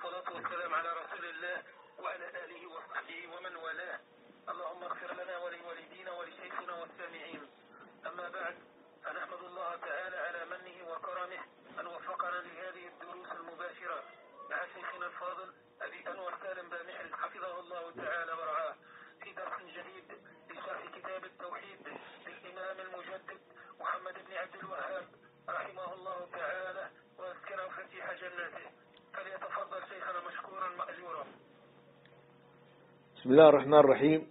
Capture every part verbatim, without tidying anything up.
والصلاة والسلام على رسول الله وعلى آله وصحبه ومن والاه. اللهم اغفر لنا ولوالدينا ولشيخنا والسامعين. أما بعد، فنحمد الله تعالى على منه وكرمه أن وفقنا لهذه الدروس المباشرة مع شيخنا الفاضل أبي أنور سالم بامحل حفظه الله تعالى ورعاه في درس جديد لشرح كتاب التوحيد للإمام المجدد محمد بن عبد الوهاب رحمه الله تعالى وأسكنه فسيح جناته. فليتفضل شيخنا مشكورا مأجورا. بسم الله الرحمن الرحيم.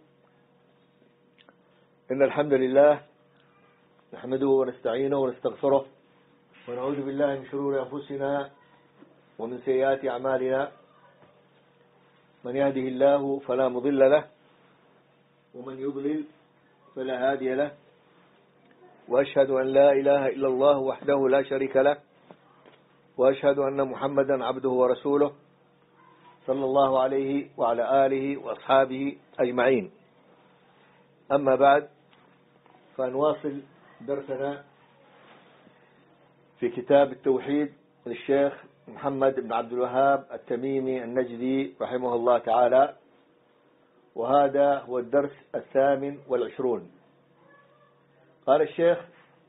إن الحمد لله نحمده ونستعينه ونستغفره ونعوذ بالله من شرور أنفسنا ومن سيئات أعمالنا. من يهده الله فلا مضل له ومن يضلل فلا هادي له، وأشهد أن لا إله إلا الله وحده لا شريك له، وأشهد أن محمدا عبده ورسوله صلى الله عليه وعلى آله وأصحابه أجمعين. أما بعد، فنواصل درسنا في كتاب التوحيد للشيخ محمد بن عبد الوهاب التميمي النجدي رحمه الله تعالى، وهذا هو الدرس الثامن والعشرون. قال الشيخ: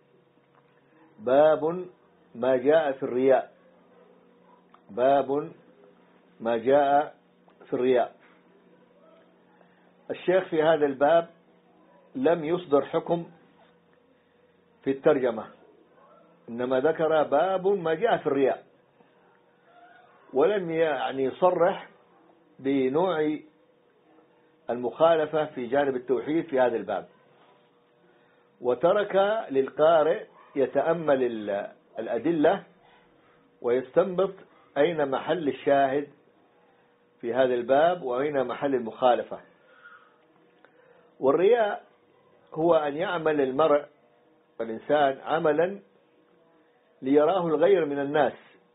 باب ما جاء في الرياء. باب ما جاء في الرياء. الشيخ في هذا الباب لم يصدر حكم في الترجمة، إنما ذكر باب ما جاء في الرياء، ولم يعني يصرح بنوع المخالفة في جانب التوحيد في هذا الباب، وترك للقارئ يتأمل الأدلة ويستنبط أين محل الشاهد في هذا الباب وأين محل المخالفة. والرياء هو أن يعمل المرء والإنسان عملا ليراه الغير من الناس،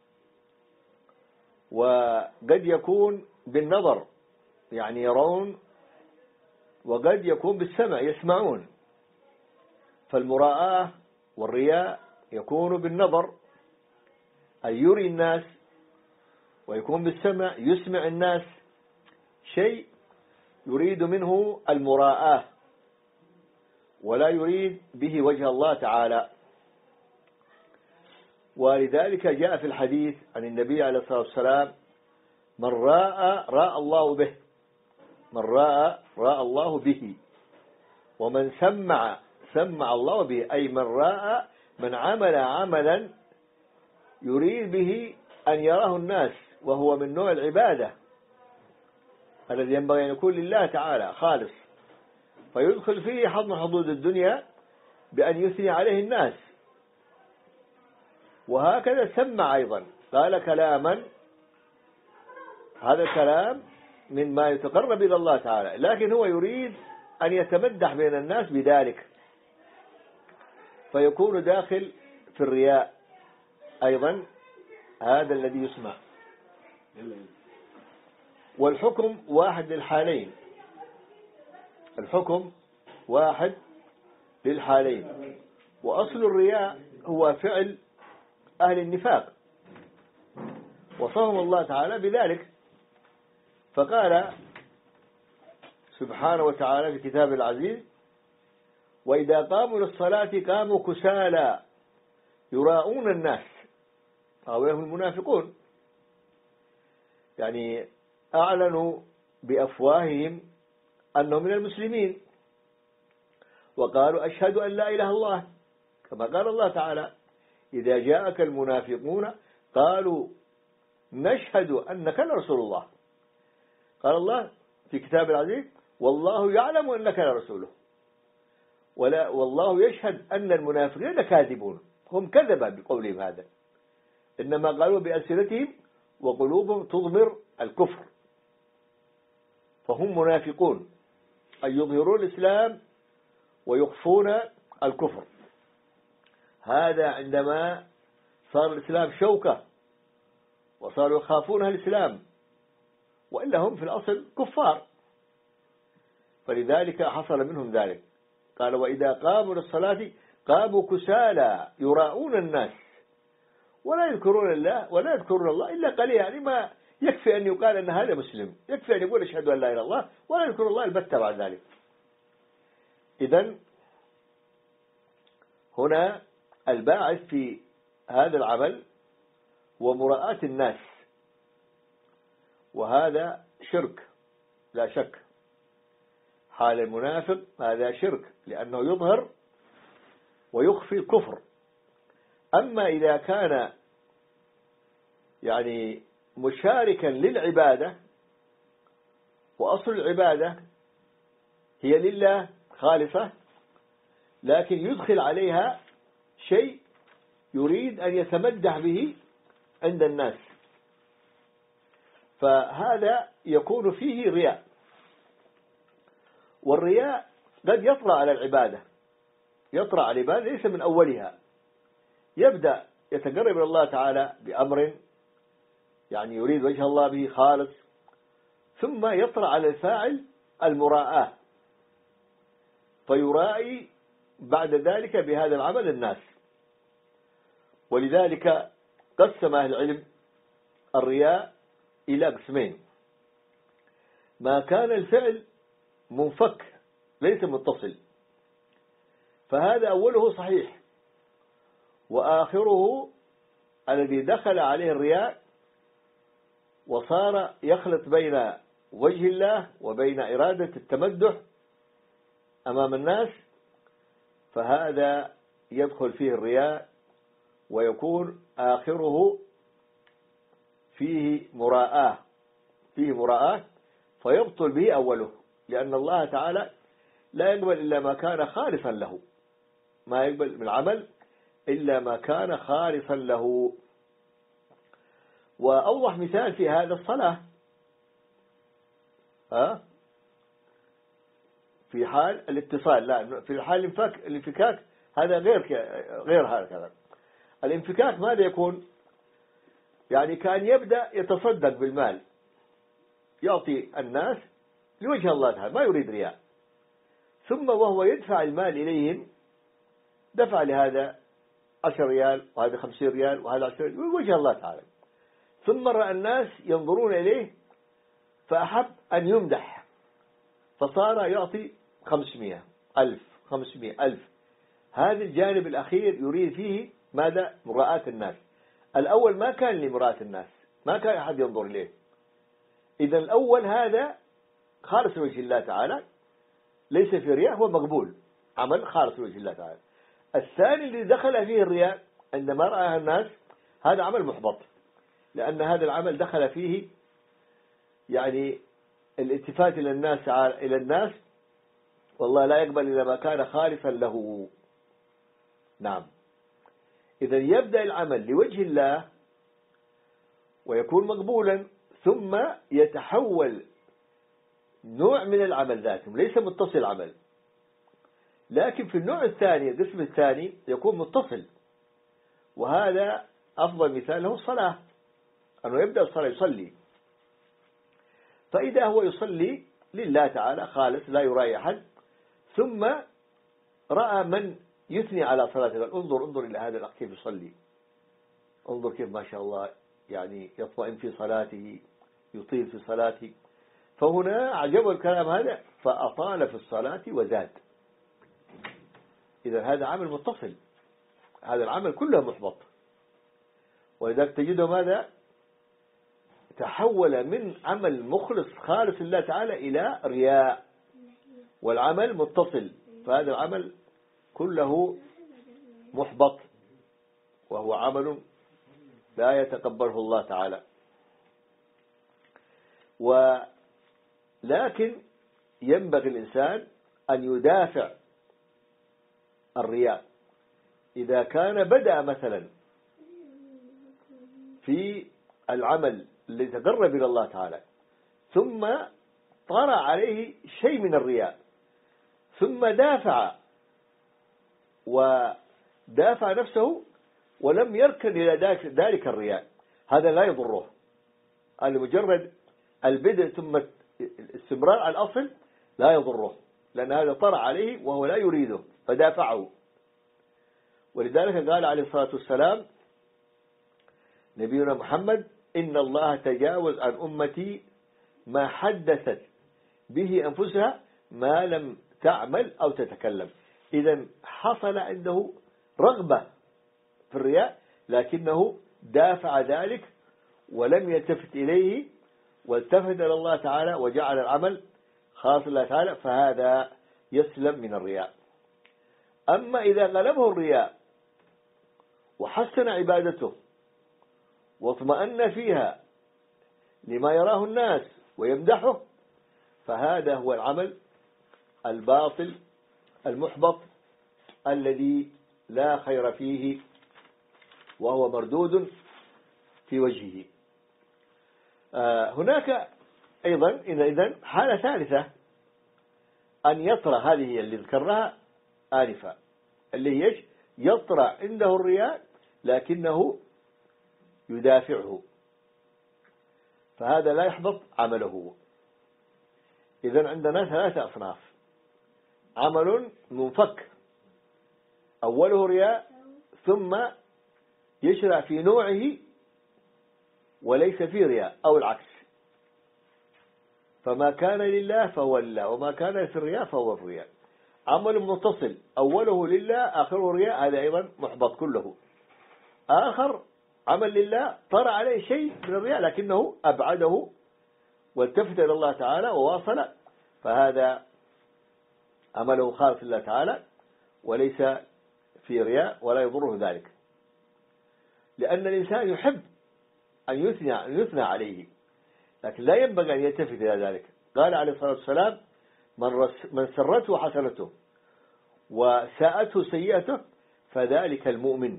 وقد يكون بالنظر يعني يرون، وقد يكون بالسمع يسمعون. فالمراءة والرياء يكون بالنظر أي يري الناس، ويكون بالسمع يسمع الناس شيء يريد منه المراءة ولا يريد به وجه الله تعالى. ولذلك جاء في الحديث عن النبي عليه الصلاة والسلام: من راء راء الله به، من راء راء الله به، ومن سمع سمع الله به. أي من راء، من عمل عملا يريد به أن يراه الناس، وهو من نوع العبادة الذي ينبغي أن يكون لله تعالى خالص، فيدخل فيه حظ من حظوظ الدنيا بأن يثني عليه الناس. وهكذا سمع أيضا، قال كلاما، هذا الكلام مما يتقرب إلى الله تعالى، لكن هو يريد أن يتمدح بين الناس بذلك، فيكون داخل في الرياء أيضا هذا الذي يسمع. والحكم واحد للحالين، الحكم واحد للحالين. وأصل الرياء هو فعل أهل النفاق، وصفهم الله تعالى بذلك، فقال سبحانه وتعالى في كتاب العزيز: وإذا قاموا للصلاة قاموا كسالى يراءون الناس. هؤلاء هم المنافقون، يعني أعلنوا بأفواههم أنهم من المسلمين، وقالوا أشهد أن لا إله إلا الله، كما قال الله تعالى: إذا جاءك المنافقون قالوا نشهد أنك لرسول الله. قال الله في كتاب العزيز: والله يعلم أنك لرسوله، ولا والله يشهد أن المنافقين لكاذبون. هم كذبا بقولهم هذا، إنما قالوا بألسنتهم وقلوبهم تضمر الكفر، فهم منافقون، أي يظهرون الإسلام ويخفون الكفر. هذا عندما صار الإسلام شوكة وصاروا يخافون الإسلام، وإلا هم في الأصل كفار، فلذلك حصل منهم ذلك. قال: وإذا قاموا للصلاة قاموا كسالى يراءون الناس ولا يذكرون الله ولا يذكرون الله إلا قليلا، يعني ما يكفي أن يقال أن هذا مسلم، يكفي أن يقول أشهد أن لا إله إلا الله ولا يذكر الله البتة بعد ذلك. إذن هنا الباعث في هذا العمل ومراءاة الناس، وهذا شرك لا شك. حال المنافق هذا شرك لأنه يظهر ويخفي الكفر. أما إذا كان يعني مشاركا للعبادة وأصل العبادة هي لله خالصة، لكن يدخل عليها شيء يريد أن يتمدح به عند الناس، فهذا يكون فيه رياء. والرياء قد يطرأ على العبادة، يطرأ على العبادة ليس من أولها، يبدأ يتقرب إلى الله تعالى بأمر يعني يريد وجه الله به خالص، ثم يطرأ على الفاعل المراءة فيرائي بعد ذلك بهذا العمل الناس. ولذلك قسم أهل العلم الرياء إلى قسمين: ما كان الفعل منفك ليس متصل فهذا أوله صحيح، وآخره الذي دخل عليه الرياء وصار يخلط بين وجه الله وبين إرادة التمدح أمام الناس، فهذا يدخل فيه الرياء ويكون آخره فيه مراءة فيه مراءة فيبطل به أوله، لأن الله تعالى لا يقبل إلا ما كان خالصا له، ما يقبل من العمل إلا ما كان خالصا له. وأوضح مثال في هذا الصلاة، ها في حال الاتصال، لا في حال الانفكاك الانفكاك هذا غير غير هذا. الانفكاك ماذا يكون؟ يعني كان يبدأ يتصدق بالمال، يعطي الناس لوجه الله تعالى ما يريد رياء، ثم وهو يدفع المال إليهم دفع لهذا عشر ريال وهذا خمسين ريال وهذا عشر ريال وجه الله تعالى، ثم رأى الناس ينظرون إليه فأحب أن يمدح فصار يعطي خمسمائة ألف خمسمائة ألف. هذا الجانب الأخير يريد فيه ماذا؟ مراءة الناس. الأول ما كان لمراءة الناس، ما كان أحد ينظر إليه. إذا الأول هذا خالص لوجه الله تعالى ليس في رياء، هو مقبول، عمل خالص لوجه الله تعالى. الثاني اللي دخل فيه الرياء عندما رأى الناس هذا عمل محبط، لأن هذا العمل دخل فيه يعني الالتفات إلى الناس إلى الناس والله لا يقبل إلا ما كان خالصا له. نعم. إذا يبدأ العمل لوجه الله ويكون مقبولا، ثم يتحول نوع من العمل ذاته ليس متصل عمل، لكن في النوع الثاني القسم الثاني يكون متصل، وهذا أفضل مثال له الصلاة، أنه يبدأ الصلاة يصلي، فإذا هو يصلي لله تعالى خالص لا يرائي أحد، ثم رأى من يثني على صلاته، انظر انظر إلى هذا الأخ كيف يصلي، انظر كيف ما شاء الله يعني يطمئن في صلاته، يطيل في صلاته، فهنا أعجبه الكلام هذا فأطال في الصلاة وزاد. إذا هذا عمل متصل، هذا العمل كله محبط، ولذلك تجده ماذا؟ تحول من عمل مخلص خالص لله تعالى إلى رياء، والعمل متصل، فهذا العمل كله محبط وهو عمل لا يتقبله الله تعالى. ولكن ينبغي الإنسان أن يدافع الرياء إذا كان بدأ مثلا في العمل الذي تقرب إلى الله تعالى ثم طرأ عليه شيء من الرياء، ثم دافع ودافع نفسه ولم يركن إلى ذلك الرياء، هذا لا يضره. هذا مجرد البدء ثم الاستمرار على الأصل لا يضره، لأن هذا طرأ عليه وهو لا يريده فدافعه. ولذلك قال عليه الصلاة والسلام نبينا محمد إن الله تجاوز عن أمتي ما حدثت به أنفسها ما لم تعمل أو تتكلم. إذن حصل عنده رغبة في الرياء لكنه دافع ذلك ولم يلتفت إليه والتفت إلى الله تعالى وجعل العمل خاص الله تعالى، فهذا يسلم من الرياء. أما إذا غلبه الرياء وحسن عبادته واطمأن فيها لما يراه الناس ويمدحه، فهذا هو العمل الباطل المحبط الذي لا خير فيه وهو مردود في وجهه. آه هناك أيضا إذن حالة ثالثة أن يطرأ، هذه اللي ذكرها آنفا، اللي هي يطرأ عنده الرياء لكنه يدافعه، فهذا لا يحبط عمله. إذن عندنا ثلاثة أصناف: عمل منفك أوله رياء ثم يشرع في نوعه وليس فيه رياء، أو العكس، فما كان لله فهو لله وما كان في الرياء فهو في الرياء. عمل متصل أوله لله آخره رياء، هذا أيضا محبط كله. آخر عمل لله طرأ عليه شيء من الرياء لكنه أبعده والتفت إلى الله تعالى وواصل، فهذا عمله خالص لله تعالى وليس في رياء ولا يضره ذلك، لأن الإنسان يحب أن يثنى, أن يثنى عليه، لكن لا ينبغي أن يلتفت إلى ذلك. قال عليه الصلاة والسلام: من, من سرته حسنته وساءته سيئته فذلك المؤمن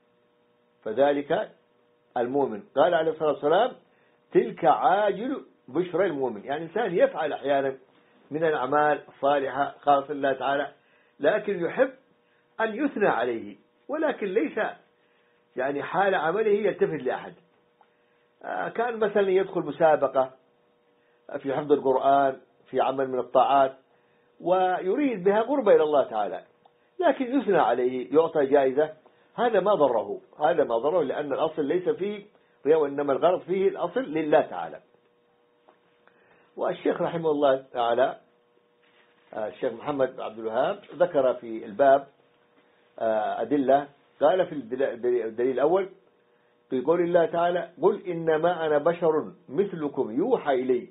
فذلك المؤمن قال عليه الصلاة والسلام: تلك عاجل بشرى المؤمن. يعني إنسان يفعل أحيانا من الأعمال الصالحة خاصة الله تعالى، لكن يحب أن يثنى عليه، ولكن ليس يعني حال عمله يلتفت لأحد. كان مثلا يدخل مسابقة في حفظ القرآن في عمل من الطاعات ويريد بها قربة إلى الله تعالى، لكن يثنى عليه يعطى جائزة، هذا ما ضره، هذا ما ضره لأن الأصل ليس فيه رياء وإنما الغرض فيه الأصل لله تعالى. والشيخ رحمه الله تعالى الشيخ محمد عبد الوهاب ذكر في الباب أدلة. قال في الدليل الأول في قول الله تعالى: قل إنما أنا بشر مثلكم يوحى إلي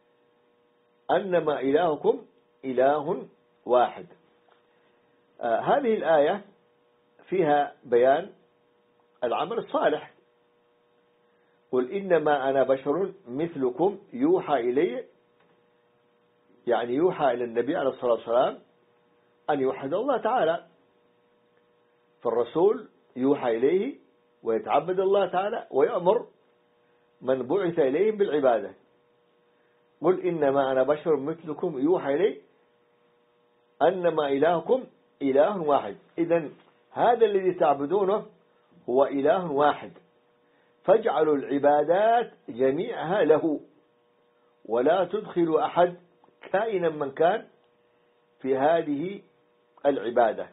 أنما إلهكم إله واحد. آه هذه الآية فيها بيان العمل الصالح. قل إنما أنا بشر مثلكم يوحى إلي، يعني يوحى إلى النبي عليه الصلاة والسلام أن يوحد الله تعالى، فالرسول يوحى إليه ويتعبد الله تعالى ويأمر من بعث إليهم بالعبادة. قل إنما أنا بشر مثلكم يوحى إلي أنما إلهكم إله واحد. إذن هذا الذي تعبدونه هو إله واحد، فاجعلوا العبادات جميعها له ولا تدخلوا أحد كائنا من كان في هذه العبادة،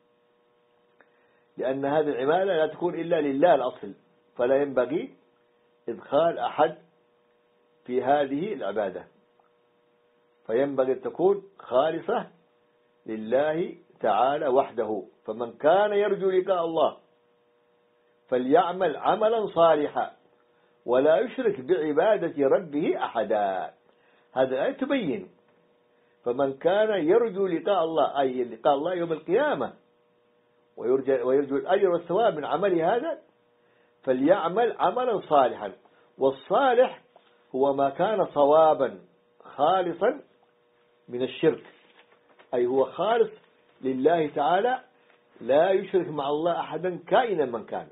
لأن هذه العبادة لا تكون إلا لله الأصل، فلا ينبغي إدخال أحد في هذه العبادة، فينبغي أن تكون خالصة لله تعالى وحده. فمن كان يرجو لقاء الله فليعمل عملا صالحا ولا يشرك بعبادة ربه أحدا. هذا الآية تبين فمن كان يرجو لقاء الله أي لقاء الله يوم القيامة ويرجو, ويرجو الأجر والثواب من عمله هذا فليعمل عملا صالحا. والصالح هو ما كان صوابا خالصا من الشرك، أي هو خالص لله تعالى لا يشرك مع الله أحدا كائنا من كان،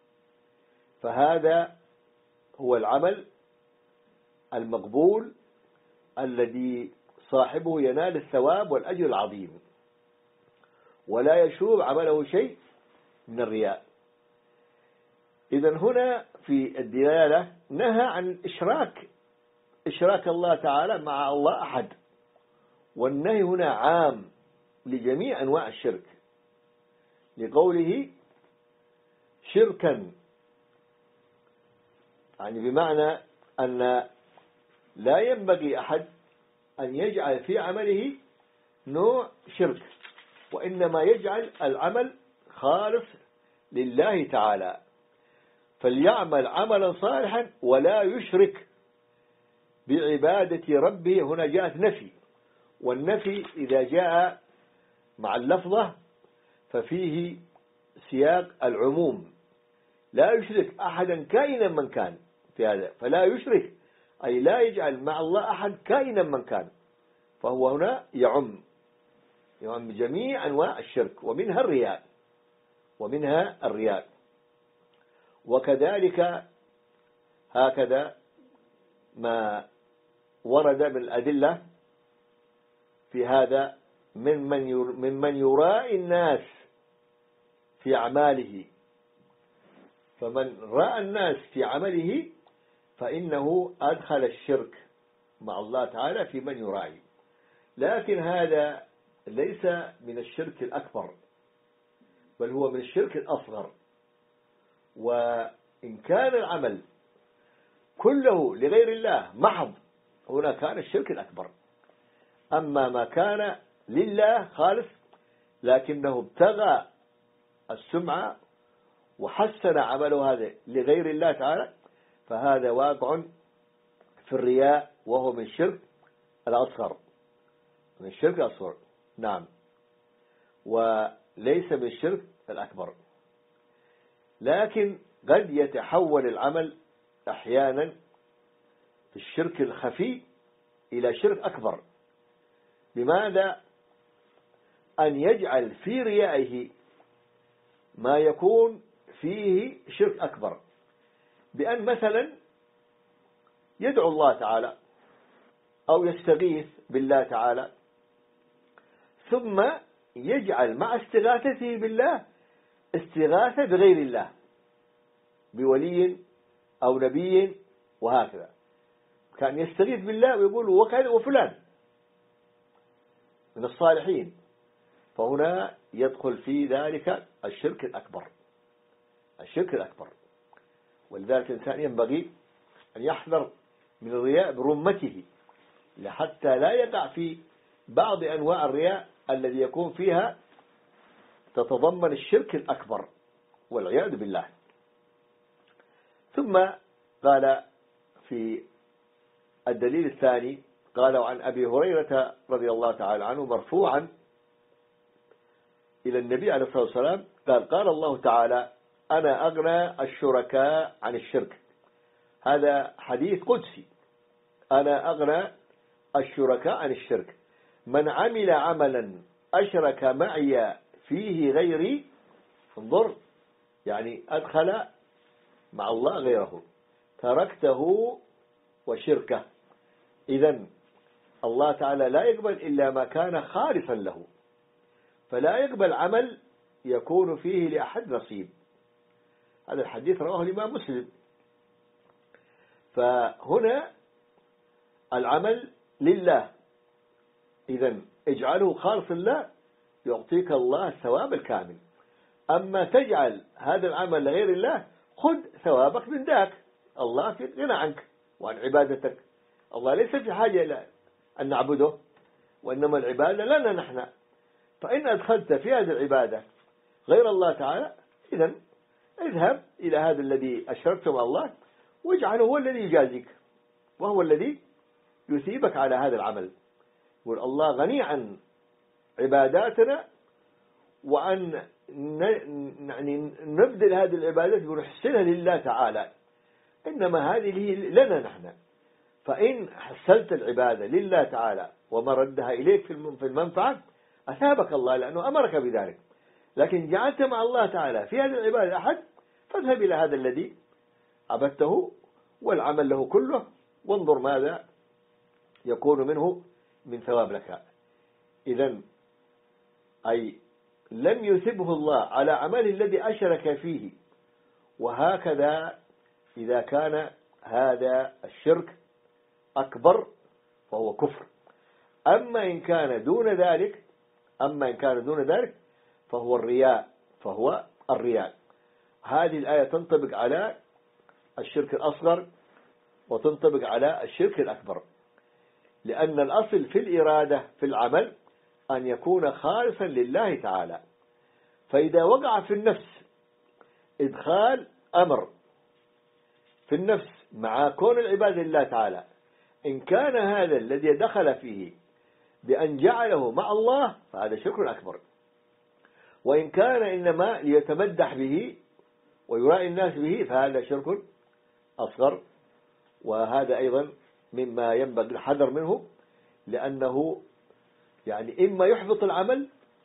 فهذا هو العمل المقبول الذي صاحبه ينال الثواب والأجر العظيم ولا يشوب عمله شيء من الرياء. إذن هنا في الدلالة نهى عن إشراك إشراك الله تعالى مع الله أحد، والنهي هنا عام لجميع أنواع الشرك لقوله شركا يعني بمعنى أن لا ينبغي أحد أن يجعل في عمله نوع شرك، وإنما يجعل العمل خالص لله تعالى، فليعمل عملا صالحا ولا يشرك بعبادة ربه. هنا جاءت نفي، والنفي إذا جاء مع اللفظة ففيه سياق العموم، لا يشرك أحدا كائنا من كان في هذا، فلا يشرك أي لا يجعل مع الله أحد كائنا من كان، فهو هنا يعم يعم جميع أنواع الشرك، ومنها الرياء ومنها الرياء وكذلك هكذا ما ورد من الأدلة في هذا ممن ممن يرائي الناس في أعماله، فمن رأى الناس في عمله فإنه أدخل الشرك مع الله تعالى في من يرائي، لكن هذا ليس من الشرك الأكبر، بل هو من الشرك الأصغر. وإن كان العمل كله لغير الله محض، هنا كان الشرك الأكبر. أما ما كان لله خالص لكنه ابتغى السمعة وحسن عمله هذا لغير الله تعالى، فهذا واقع في الرياء، وهو من الشرك الأصغر من الشرك الأصغر نعم، وليس من الشرك الأكبر. لكن قد يتحول العمل أحيانا في الشرك الخفي إلى شرك أكبر. بماذا؟ أن يجعل في ريائه ما يكون فيه شرك أكبر، بأن مثلا يدعو الله تعالى أو يستغيث بالله تعالى، ثم يجعل مع استغاثته بالله استغاثة بغير الله، بولي أو نبي وهكذا. كان يستغيث بالله ويقول وكذا وفلان من الصالحين، فهنا يدخل في ذلك الشرك الأكبر الشرك الأكبر. ولذلك الإنسان ينبغي أن يحذر من الرياء برمته، حتى لا يقع في بعض أنواع الرياء الذي يكون فيها تتضمن الشرك الأكبر والعياذ بالله. ثم قال في الدليل الثاني، قال عن أبي هريرة رضي الله تعالى عنه مرفوعا إلى النبي عليه الصلاة والسلام قال قال الله تعالى أنا أغنى الشركاء عن الشرك. هذا حديث قدسي، أنا أغنى الشركاء عن الشرك، من عمل عملا أشرك معي فيه غيري، انظر يعني أدخل مع الله غيره، تركته وشركه. إذن الله تعالى لا يقبل إلا ما كان خالصا له، فلا يقبل عمل يكون فيه لأحد نصيب. هذا الحديث رواه الإمام مسلم. فهنا العمل لله، إذن اجعله خالص لله يعطيك الله الثواب الكامل. أما تجعل هذا العمل لغير الله خذ ثوابك من ذاك، الله في غنى عنك وعن عبادتك. الله ليس في حاجة إلى أن نعبده، وإنما العبادة لنا نحن. فإن أدخلت في هذه العبادة غير الله تعالى، إذن اذهب إلى هذا الذي أشركت مع الله واجعله هو الذي يجازيك، وهو الذي يثيبك على هذا العمل. يقول الله غني عن عباداتنا وعن يعني نبذل هذه العبادات ونحسنها لله تعالى، إنما هذه لنا نحن. فإن حسنت العبادة لله تعالى ومردها إليك في المنفعة أثابك الله، لأنه أمرك بذلك. لكن جعلت مع الله تعالى في هذه العبادة أحد، فاذهب إلى هذا الذي عبدته والعمل له كله، وانظر ماذا يكون منه من ثواب لك. إذن أي لم يثبه الله على عمله الذي أشرك فيه. وهكذا إذا كان هذا الشرك أكبر فهو كفر. أما إن كان دون ذلك أما إن كان دون ذلك فهو الرياء فهو الرياء. هذه الآية تنطبق على الشرك الأصغر وتنطبق على الشرك الأكبر، لأن الأصل في الإرادة في العمل أن يكون خالصا لله تعالى. فإذا وقع في النفس إدخال أمر في النفس مع كون العباد لله تعالى، إن كان هذا الذي دخل فيه بأن جعله مع الله فهذا شرك أكبر، وإن كان إنما ليتمدح به ويرائي الناس به فهذا شرك أصغر. وهذا أيضا مما ينبغي الحذر منه، لأنه يعني إما يحبط العمل،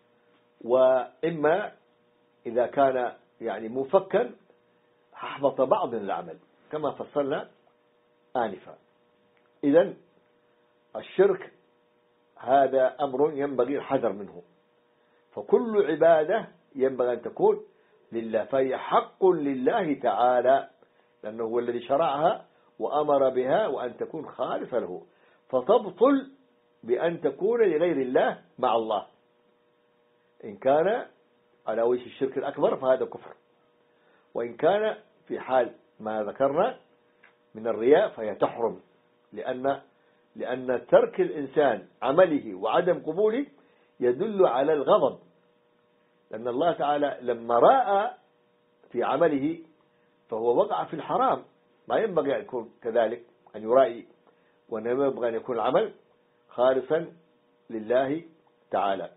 وإما إذا كان يعني مفكا أحبط بعض من العمل كما فصلنا آنفا. إذن الشرك هذا أمر ينبغي الحذر منه، فكل عبادة ينبغي أن تكون لله، فهي حق لله تعالى، لأنه هو الذي شرعها وأمر بها وأن تكون خالصة له، فتبطل بأن تكون لغير الله مع الله. إن كان على وجه الشرك الأكبر فهذا كفر، وإن كان في حال ما ذكرنا من الرياء فهي تحرم، لأن لأن ترك الإنسان عمله وعدم قبوله يدل على الغضب، لأن الله تعالى لما رأى في عمله فهو وقع في الحرام، ما ينبغي أن يكون كذلك، أن يرائي، وإنما ينبغي أن يكون العمل خالصا لله تعالى.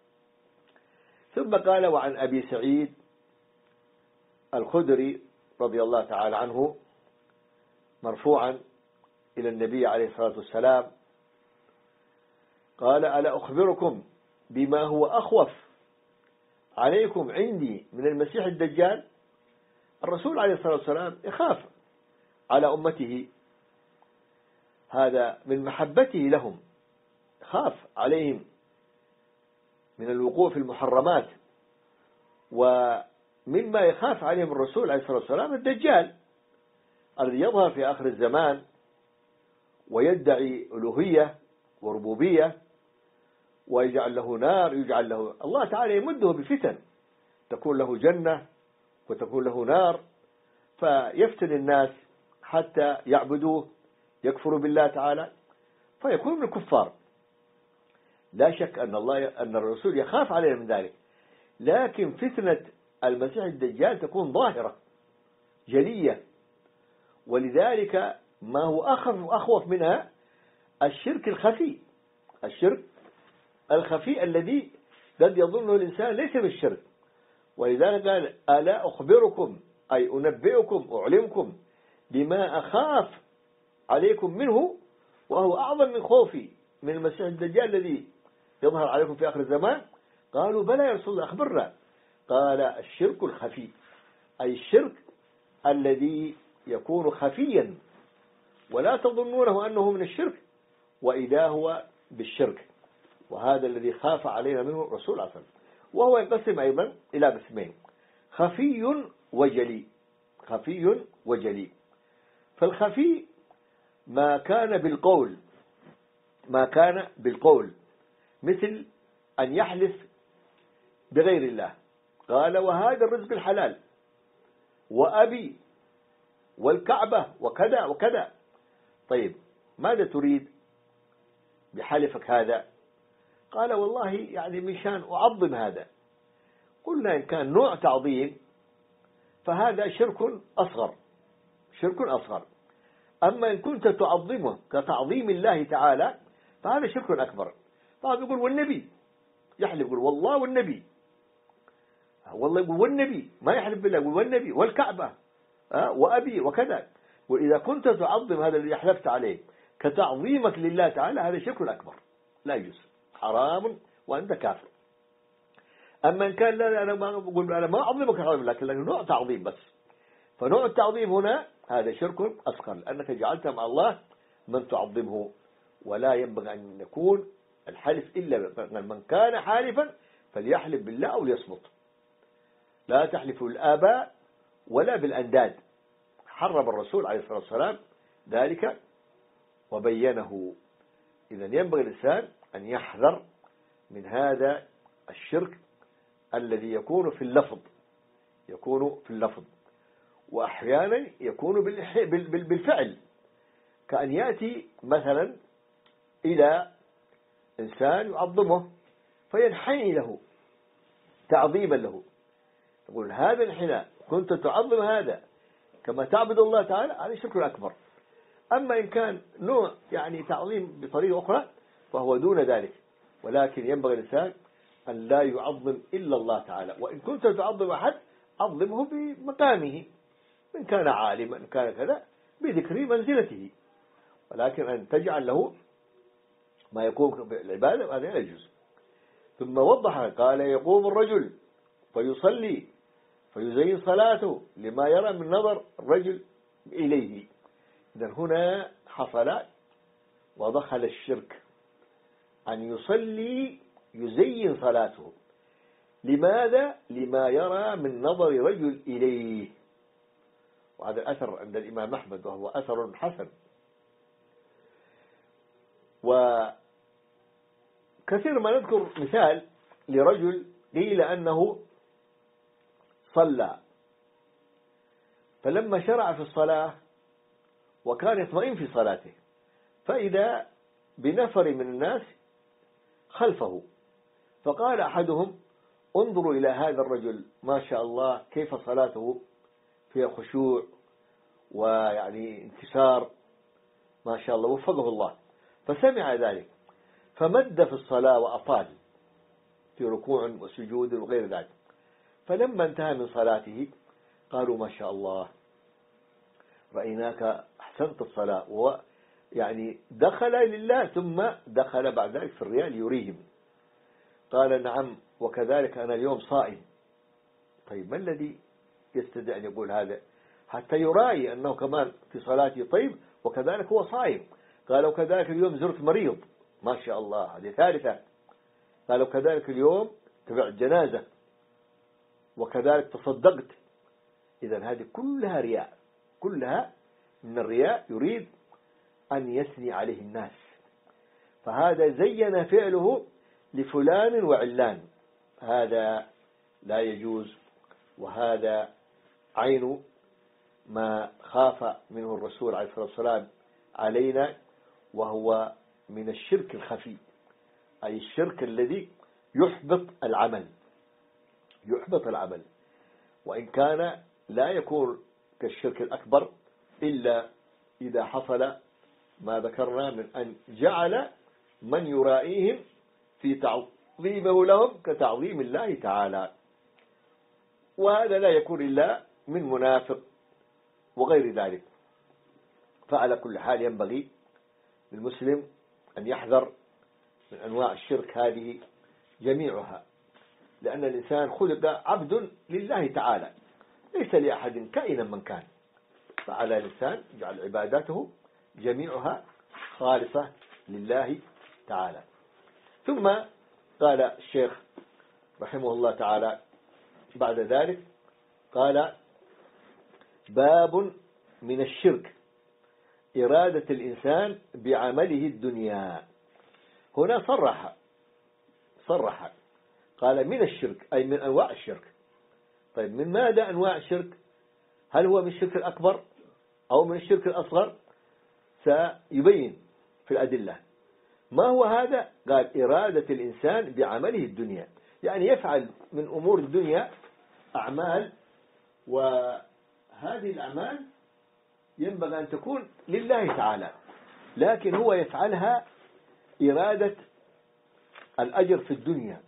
ثم قال: وعن أبي سعيد الخدري رضي الله تعالى عنه مرفوعا إلى النبي عليه الصلاة والسلام قال: ألا أخبركم بما هو أخوف عليكم عندي من المسيح الدجال؟ الرسول عليه الصلاة والسلام يخاف على أمته، هذا من محبته لهم، خاف عليهم من الوقوع في المحرمات. ومما يخاف عليهم الرسول عليه الصلاة والسلام الدجال الذي يظهر في آخر الزمان ويدعي ألوهية وربوبية، ويجعل له نار، يجعل له الله تعالى يمده بفتن، تكون له جنة وتكون له نار، فيفتن الناس حتى يعبدوه، يكفروا بالله تعالى فيكون من الكفار. لا شك أن الله أن الرسول يخاف علينا من ذلك، لكن فتنة المسيح الدجال تكون ظاهرة جلية، ولذلك ما هو أخف أخوف منها الشرك الخفي، الشرك الخفي الذي قد يظنه الإنسان ليس بالشرك. ولذلك قال: ألا أخبركم أي أنبئكم أعلمكم بما أخاف عليكم منه، وهو أعظم من خوفي من المسيح الدجال الذي يظهر عليكم في آخر الزمان. قالوا: بلى يا رسول الله أخبرنا. قال: الشرك الخفي، أي الشرك الذي يكون خفيا ولا تظنونه أنه من الشرك وإذا هو بالشرك، وهذا الذي خاف علينا منه الرسول عليه الصلاة والسلام. وهو ينقسم أيضا إلى قسمين: خفي وجلي. خفي وجلي. فالخفي ما كان بالقول، ما كان بالقول مثل أن يحلف بغير الله، قال: وهذا الرزق الحلال وأبي والكعبة وكذا وكذا. طيب ماذا تريد بحلفك هذا؟ قال: والله يعني مشان أعظم هذا. قلنا إن كان نوع تعظيم فهذا شرك أصغر، شرك أصغر. أما إن كنت تعظمه كتعظيم الله تعالى فهذا شرك أكبر. طبعا يقول والنبي، يحلف يقول والله والنبي، والله يقول والنبي، ما يحلف بالله، يقول والنبي والكعبة وأبي وكذا. وإذا كنت تعظم هذا الذي حلفت عليه كتعظيمك لله تعالى هذا شرك أكبر، لا يجوز، حرام وأنت كافر. أما إن كان لا لا أنا ما أقول أنا ما أعظمك حرام، لكن نوع تعظيم بس، فنوع التعظيم هنا هذا شرك أصغر، لأنك جعلت مع الله من تعظمه. ولا ينبغي أن يكون الحلف إلا من كان حالفا فليحلف بالله أو ليصمت. لا تحلفوا الآباء ولا بالأنداد، حرم الرسول عليه الصلاة والسلام ذلك وبينه. إذن ينبغي الإنسان أن يحذر من هذا الشرك الذي يكون في اللفظ، يكون في اللفظ. وأحيانا يكون بالفعل، كأن يأتي مثلا إلى إنسان يعظمه فينحني له تعظيما له، يقول هذا الانحناء كنت تعظم هذا كما تعبد الله تعالى، هذا شرك أكبر. أما إن كان نوع يعني تعظيم بطريقة أخرى فهو دون ذلك، ولكن ينبغي الإنسان أن لا يعظم إلا الله تعالى. وإن كنت تعظم أحد عظمه بمقامه، إن كان عالما إن كان كذا بذكر منزلته، ولكن أن تجعل له ما يكون بالعبادة هذا لا يجوز. ثم وضح قال يقوم الرجل فيصلي فيزين صلاته لما يرى من نظر الرجل إليه. إذن هنا حصل ودخل الشرك، أن يصلي يزين صلاته. لماذا؟ لما يرى من نظر رجل إليه. وهذا الأثر عند الإمام أحمد وهو أثر حسن. وكثير ما نذكر مثال لرجل قيل أنه صلى، فلما شرع في الصلاة وكان يطمئن في صلاته فإذا بنفر من الناس خلفه، فقال أحدهم انظروا إلى هذا الرجل ما شاء الله كيف صلاته فيها خشوع ويعني انكسار ما شاء الله وفقه الله. فسمع ذلك فمد في الصلاة وأطال في ركوع وسجود وغير ذلك. فلما انتهى من صلاته قالوا ما شاء الله رأيناك أحسنت الصلاة، ويعني دخل لله ثم دخل بعد ذلك في الرياء ليريهم. قال نعم وكذلك أنا اليوم صائم. طيب ما الذي يستدعي أن يقول هذا حتى يرائي أنه كمان في صلاته طيب وكذلك هو صائم؟ قال وكذلك اليوم زرت مريض ما شاء الله، هذه ثالثة. قال وكذلك اليوم تبعت جنازة وكذلك تصدقت. إذن هذه كلها رياء، كلها من الرياء، يريد أن يثني عليه الناس. فهذا زين فعله لفلان وعلان، هذا لا يجوز، وهذا عين ما خاف منه الرسول عليه الصلاة والسلام علينا، وهو من الشرك الخفي، أي الشرك الذي يحبط العمل، يحبط العمل، وإن كان لا يكون كالشرك الأكبر إلا إذا حصل ما ذكرنا من أن جعل من يرائيهم في تعظيمه لهم كتعظيم الله تعالى، وهذا لا يكون إلا من منافق وغير ذلك. فعلى كل حال ينبغي للمسلم أن يحذر من أنواع الشرك هذه جميعها، لأن الإنسان خلق عبد لله تعالى ليس لأحد كائنا من كان. فعلى الإنسان يجعل عباداته جميعها خالصة لله تعالى. ثم قال الشيخ رحمه الله تعالى بعد ذلك قال باب من الشرك إرادة الإنسان بعمله الدنيا. هنا صرح صرح قال من الشرك أي من أنواع الشرك. طيب من ماذا أنواع الشرك؟ هل هو من الشرك الأكبر أو من الشرك الأصغر؟ سيبين في الأدلة. ما هو هذا؟ قال إرادة الإنسان بعمله الدنيا، يعني يفعل من أمور الدنيا أعمال، وهذه الأعمال ينبغي أن تكون لله تعالى، لكن هو يفعلها إرادة الأجر في الدنيا.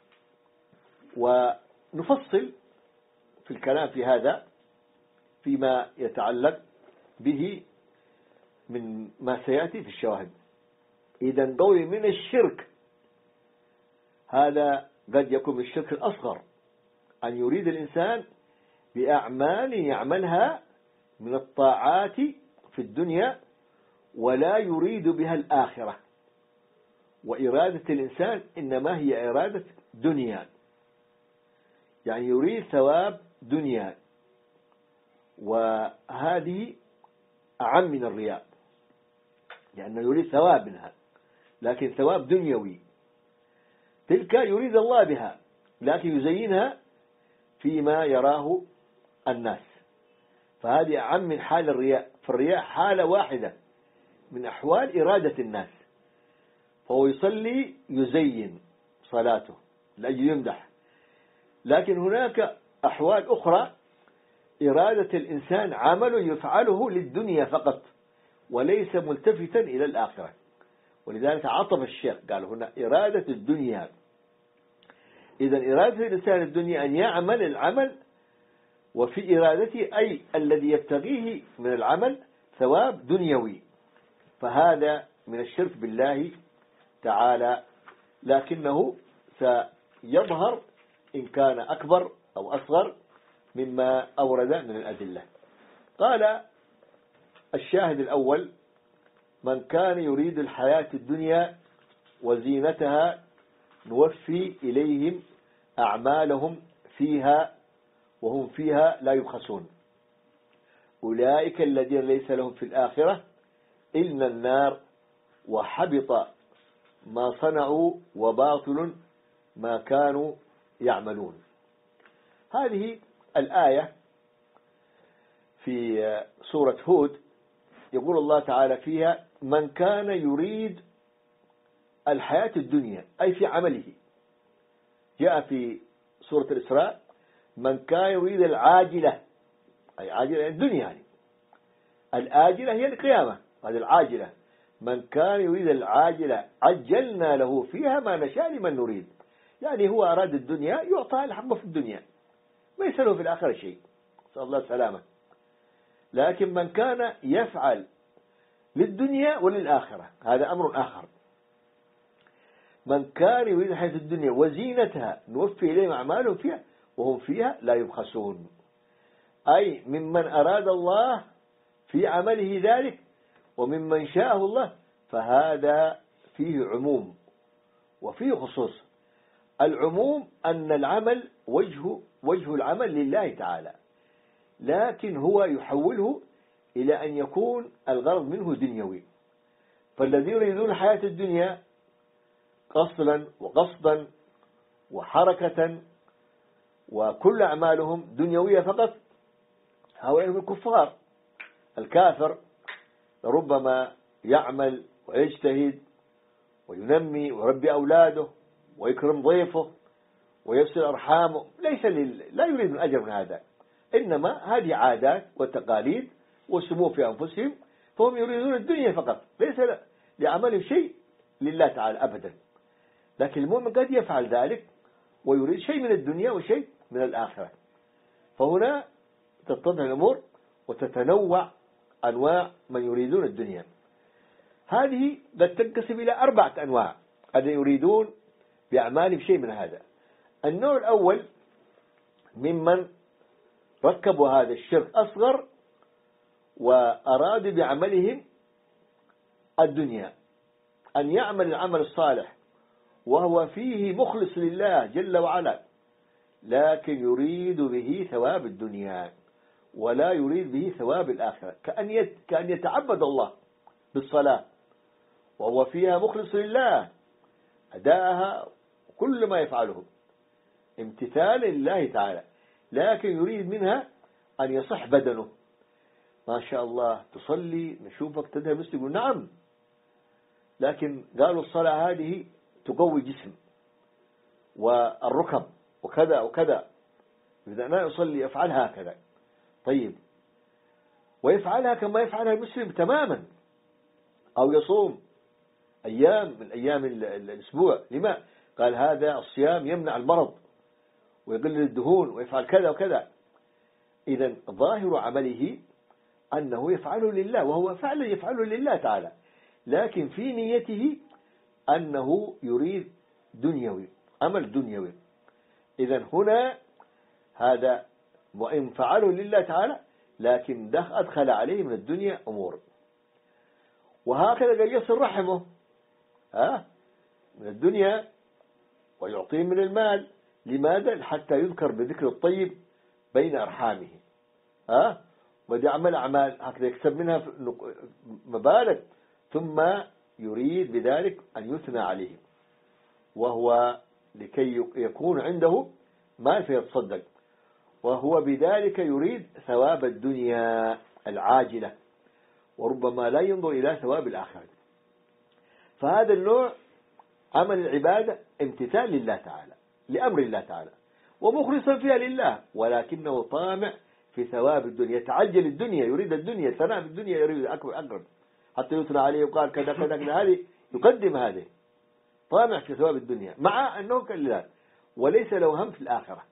ونفصل في الكلام في هذا فيما يتعلق به من ما سيأتي في الشواهد. إذن قولي من الشرك هذا قد يكون من الشرك الأصغر، أن يريد الإنسان بأعمال يعملها من الطاعات في الدنيا ولا يريد بها الآخرة. وإرادة الإنسان إنما هي إرادة دنيا، يعني يريد ثواب دنيا، وهذه أعم من الرياء لأنه يريد ثواب منها، لكن ثواب دنيوي. تلك يريد الله بها لكن يزينها فيما يراه الناس. فهذه أعم من حال الرياء. فالرياء حالة واحدة من أحوال إرادة الناس، فهو يصلي يزين صلاته لأجل يمدح. لكن هناك أحوال أخرى إرادة الإنسان عمل يفعله للدنيا فقط وليس ملتفتا إلى الآخرة. ولذلك عطف الشيخ قال هنا إرادة الدنيا. إذا إرادة الإنسان الدنيا أن يعمل العمل وفي إرادته أي الذي يبتغيه من العمل ثواب دنيوي، فهذا من الشرك بالله تعالى، لكنه سيظهر إن كان أكبر أو أصغر مما أورد من الأدلة. قال الشاهد الأول: من كان يريد الحياة الدنيا وزينتها نوفي إليهم أعمالهم فيها وهم فيها لا يبخسون، أولئك الذين ليس لهم في الآخرة إلا النار وحبط ما صنعوا وباطل ما كانوا يعملون. هذه الآية في سورة هود يقول الله تعالى فيها: من كان يريد الحياة الدنيا أي في عمله. جاء في سورة الإسراء: من كان يريد العاجلة أي عاجلة الدنيا، يعني الآجلة هي القيامة، هذه العاجلة. من كان يريد العاجلة عجلنا له فيها ما نشاء لمن نريد، يعني هو أراد الدنيا يعطى الحق في الدنيا ما يسأله في الآخرة شيء، نسأل الله السلامة. لكن من كان يفعل للدنيا وللآخرة هذا أمر آخر. من كان يريد الحياة الدنيا وزينتها نوفي إليهم أعمالهم فيها وهم فيها لا يبخسون، أي ممن أراد الله في عمله ذلك وممن شاءه الله، فهذا فيه عموم وفيه خصوص. العموم أن العمل وجه وجه العمل لله تعالى، لكن هو يحوله إلى أن يكون الغرض منه دنيوي. فالذين يريدون الحياة الدنيا قصدا وقصدا وحركة وكل أعمالهم دنيوية فقط، هؤلاء هم الكفار. الكافر ربما يعمل ويجتهد وينمي ويربي أولاده ويكرم ضيفه ويفصل أرحامه، ليس لل... لا يريد الأجر من هذا، إنما هذه عادات وتقاليد وسمو في أنفسهم، فهم يريدون الدنيا فقط، ليس لعمل شيء لله تعالى أبدا. لكن المؤمن قد يفعل ذلك ويريد شيء من الدنيا وشيء من الآخرة. فهنا تتضح الأمور وتتنوع أنواع من يريدون الدنيا. هذه قد تنقسم إلى أربعة أنواع الذين يريدون بأعمالهم شيء من هذا. النوع الأول ممن ركبوا هذا الشرك أصغر وأرادوا بعملهم الدنيا، أن يعمل العمل الصالح وهو فيه مخلص لله جل وعلا، لكن يريد به ثواب الدنيا ولا يريد به ثواب الآخرة، كأن كأن يتعبد الله بالصلاة وهو فيها مخلص لله أداءها كل ما يفعله امتثال لله تعالى، لكن يريد منها أن يصح بدنه. ما شاء الله تصلي نشوفك تذهب مسجد، يقول نعم، لكن قالوا الصلاة هذه تقوي جسم والركب وكذا وكذا، إذا أنا أصلي أفعلها هكذا. طيب، ويفعلها كما يفعلها المسلم تماما، أو يصوم أيام من أيام الأسبوع. لما؟ قال هذا الصيام يمنع المرض ويقلل الدهون ويفعل كذا وكذا. إذا ظاهر عمله أنه يفعله لله، وهو فعلا يفعله لله تعالى، لكن في نيته أنه يريد دنيوي، عمل دنيوي. إذا هنا هذا وإن فعله لله تعالى لكن أدخل عليه من الدنيا أمور. وهكذا قال يصل رحمه ها من الدنيا ويعطيه من المال. لماذا؟ حتى يذكر بذكر الطيب بين أرحامه ها ودي عمل أعمال هكذا يكسب منها مبالغ، ثم يريد بذلك أن يثنى عليه، وهو لكي يكون عنده مال فيتصدق. وهو بذلك يريد ثواب الدنيا العاجلة، وربما لا ينظر إلى ثواب الآخرة. فهذا النوع عمل العبادة امتثال لله تعالى، لأمر الله تعالى، ومخلصا فيها لله، ولكنه طامع في ثواب الدنيا، يتعجل الدنيا، يريد الدنيا، ثناء الدنيا، يريد أكبر أقرب حتى يثنى عليه وقال كذا كذا كذا. هذه يقدم هذه، طامع في ثواب الدنيا مع أنه كالله، وليس له هم في الآخرة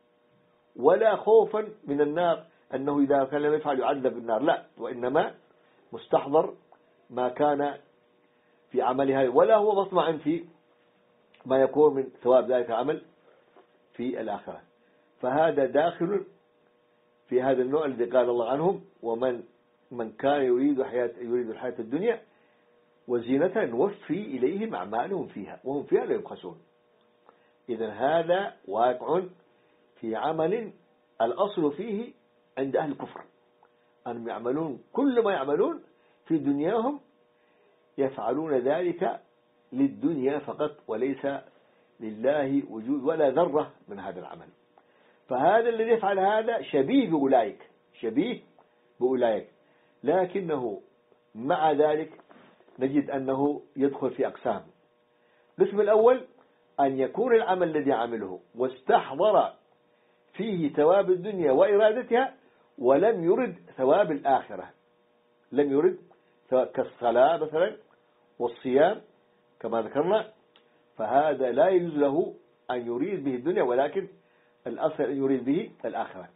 ولا خوفا من النار، أنه إذا كان لم يفعل يعذب النار، لا، وإنما مستحضر ما كان في عملها، ولا هو مطمع في ما يكون من ثواب ذلك العمل في الآخرة. فهذا داخل في هذا النوع الذي قال الله عنهم: ومن من كان يريد حياة يريد الحياة الدنيا وزينتها نوفي إليهم أعمالهم فيها وهم فيها لا يبخسون. إذن هذا واقع في عمل الأصل فيه عند أهل الكفر أنهم يعملون كل ما يعملون في دنياهم يفعلون ذلك للدنيا فقط، وليس لله وجود ولا ذرة من هذا العمل. فهذا الذي يفعل هذا شبيه بأولئك، شبيه بأولئك، لكنه مع ذلك نجد أنه يدخل في أقسام. القسم الأول أن يكون العمل الذي عمله واستحضر فيه ثواب الدنيا وإرادتها ولم يرد ثواب الآخرة، لم يرد كالصلاة مثلا والصيام كما ذكرنا، فهذا لا يجوز له أن يريد به الدنيا، ولكن الأصل أن يريد به الآخرة.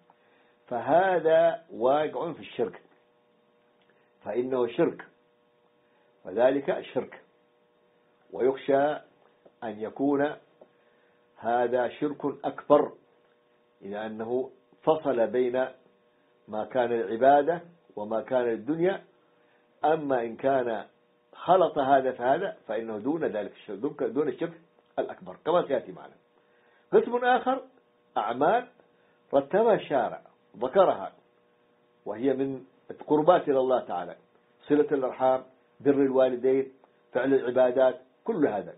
فهذا واقع في الشرك، فإنه شرك، وذلك شرك، ويخشى أن يكون هذا شرك أكبر، إلى أنه فصل بين ما كان العبادة وما كان الدنيا. أما إن كان خلط هذا فهذا فإنه دون ذلك الشرك، دون الشرك الأكبر كما سيأتي معنا. قسم آخر أعمال رتبها الشارع ذكرها، وهي من القربات إلى الله تعالى، صلة الأرحام، بر الوالدين، فعل العبادات، كل هذا،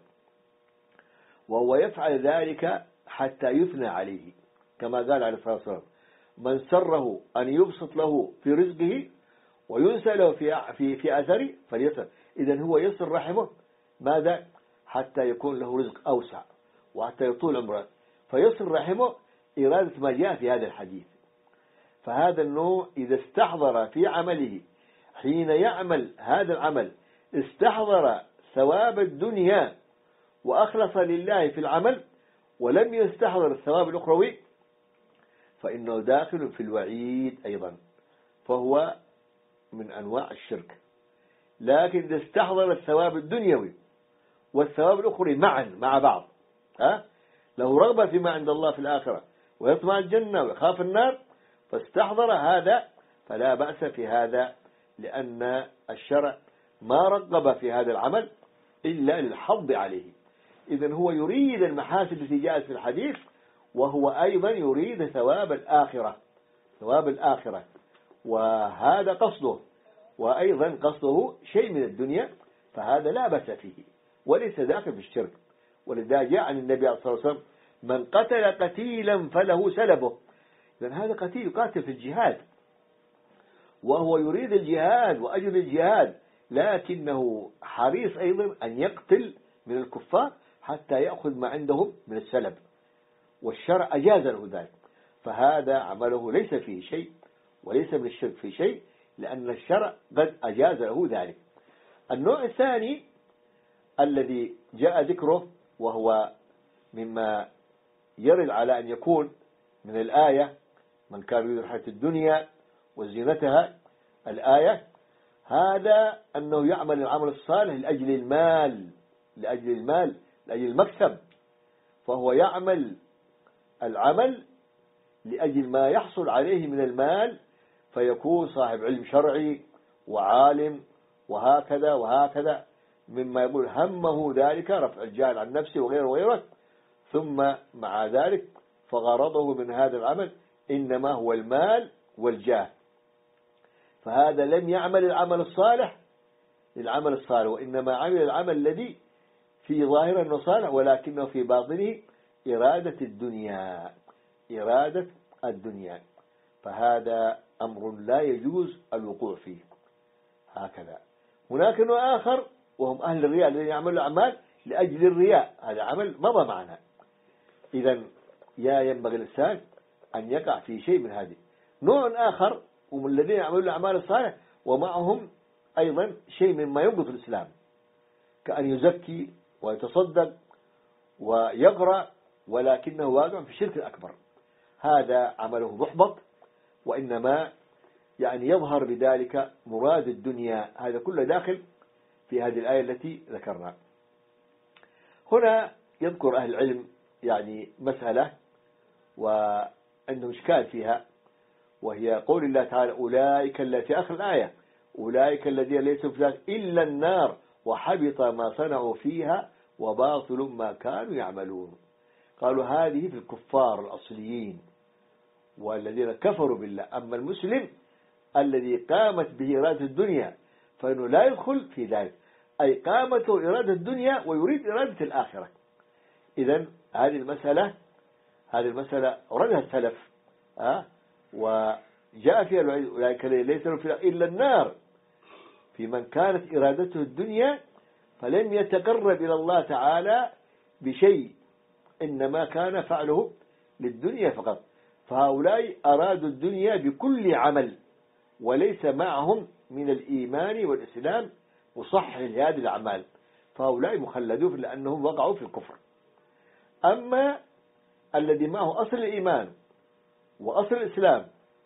وهو يفعل ذلك حتى يثنى عليه، كما قال عليه الصلاة والسلام: من سره أن يبسط له في رزقه وينسى له في في في أثره فليصل. إذن هو يصل رحمه، ماذا؟ حتى يكون له رزق أوسع وحتى يطول عمره، فيصل رحمه إرادة ما جاء في هذا الحديث. فهذا النوع إذا استحضر في عمله حين يعمل هذا العمل استحضر ثواب الدنيا وأخلص لله في العمل ولم يستحضر الثواب الأخروي، فإنه داخل في الوعيد أيضا، فهو من أنواع الشرك. لكن إذا استحضر الثواب الدنيوي والثواب الأخروي معا مع بعض، ها، له رغبة فيما عند الله في الآخرة ويطمع الجنة ويخاف النار، فاستحضر هذا، فلا بأس في هذا، لأن الشرع ما رغب في هذا العمل إلا للحظ عليه. إذن هو يريد المحاسن التي جاءت في الحديث، وهو أيضا يريد ثواب الآخرة، ثواب الآخرة، وهذا قصده، وأيضا قصده شيء من الدنيا، فهذا لا بأس فيه وليس داخل في الشرك. ولذا جاء عن النبي عليه الصلاة والسلام: من قتل قتيلا فله سلبه. لأن هذا قتيل يقاتل في الجهاد، وهو يريد الجهاد وأجر الجهاد، لكنه حريص أيضا أن يقتل من الكفار حتى يأخذ ما عندهم من السلب، والشرع أجاز له ذلك. فهذا عمله ليس فيه شيء وليس من الشرك في شيء، لأن الشرع قد أجاز له ذلك. النوع الثاني الذي جاء ذكره، وهو مما يرد على أن يكون من الآية: من كان يريد الحياة الدنيا وزينتها، الآية، هذا أنه يعمل العمل الصالح لأجل المال، لأجل المال لأجل المكسب، فهو يعمل العمل لأجل ما يحصل عليه من المال، فيكون صاحب علم شرعي وعالم وهكذا وهكذا، مما يقول همه ذلك رفع الجهل عن نفسه وغيره وغيره، ثم مع ذلك فغرضه من هذا العمل إنما هو المال والجاه، فهذا لم يعمل العمل الصالح للعمل الصالح، وإنما عمل العمل الذي في ظاهره أنه صالح ولكنه في باطنه إرادة الدنيا، إرادة الدنيا، فهذا أمر لا يجوز الوقوع فيه. هكذا. هناك نوع آخر وهم أهل الرياء الذين يعملوا الأعمال لأجل الرياء، هذا عمل مضى معنا. إذن يا ينبغي الإنسان أن يقع في شيء من هذه. نوع آخر هم الذين يعملون الأعمال الصالحة ومعهم أيضا شيء مما ينبط الإسلام، كأن يزكي ويتصدق ويقرأ ولكنه واقع في شرك أكبر، هذا عمله محبط، وإنما يعني يظهر بذلك مراد الدنيا. هذا كله داخل في هذه الآية التي ذكرنا. هنا يذكر أهل العلم يعني مسألة وعندهم إشكال فيها، وهي قول الله تعالى أولئك التي آخر الآية أولئك الذين ليسوا في إلا النار وحبط ما صنعوا فيها وباطل ما كانوا يعملون. قالوا هذه في الكفار الأصليين والذين كفروا بالله. أما المسلم الذي قامت به إرادة الدنيا فإنه لا يدخل في ذلك، أي قامته إرادة الدنيا ويريد إرادة الآخرة. إذن هذه المسألة هذه المسألة أوردها السلف أه؟ وجاء فيها أولئك ليس لهم فيها إلا النار، في من كانت إرادته الدنيا فلم يتقرب إلى الله تعالى بشيء، إنما كان فعله للدنيا فقط. فهؤلاء أرادوا الدنيا بكل عمل وليس معهم من الإيمان والإسلام مصحح لهذه الأعمال، فهؤلاء مخلدون لأنهم وقعوا في الكفر. أما الذي معه أصل الإيمان وأصل الإسلام